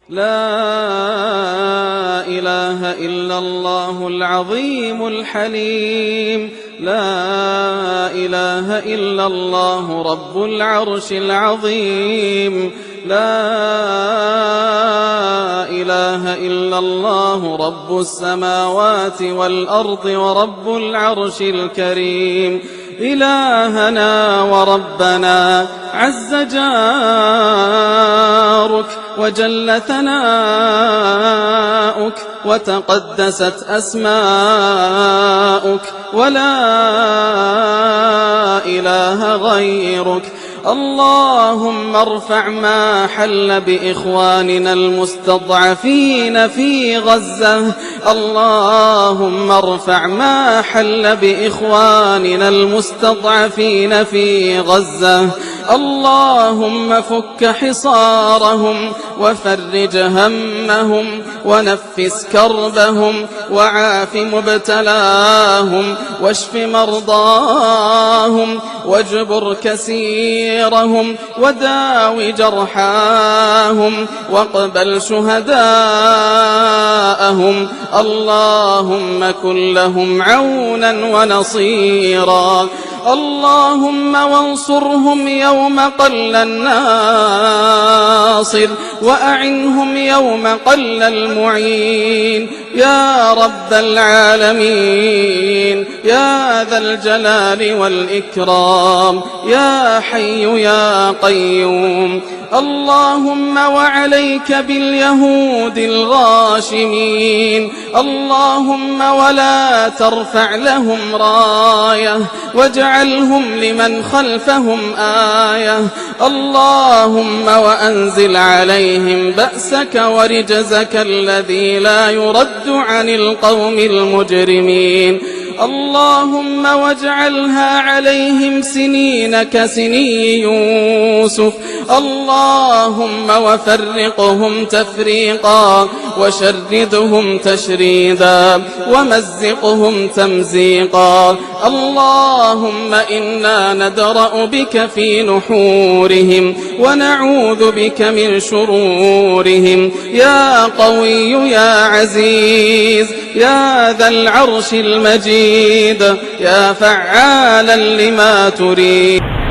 لا إله إلا الله العظيم الحليم. لا إله إلا الله رب العرش العظيم. لا إله إلا الله رب السماوات والأرض ورب العرش الكريم. إلهنا وربنا عز جارك وجل ثناؤك وتقدست أسماؤك ولا إله غيرك. اللهم ارفع ما حل بإخواننا المستضعفين في غزة. اللهم ارفع ما حل بإخواننا المستضعفين في غزة. اللهم فك حصارهم وفرج همهم ونفس كربهم وعاف مبتلاهم واشف مرضاهم واجبر كسيرهم وداو جرحاهم واقبل شهداءهم. اللهم كن لهم عونا ونصيرا. اللهم وانصرهم يوم قل الناصر وأعنهم يوم قل المعين. يا رب العالمين يا ذا الجلال والإكرام يا حي يا قيوم. اللهم وعليك باليهود الغاشمين. اللهم ولا ترفع لهم راية واجعلهم لمن خلفهم آية. اللهم وأنزل عليهم بأسك ورجزك الذي لا يرد عن القوم المجرمين. اللهم واجعلها عليهم سنين كسني يوسف. اللهم وفرقهم تفريقا وشردهم تشريدا ومزقهم تمزيقا. اللهم إنا ندرأ بك في نحورهم ونعوذ بك من شرورهم. يا قوي يا عزيز يا ذا العرش المجيد يا فعالا لما تريد.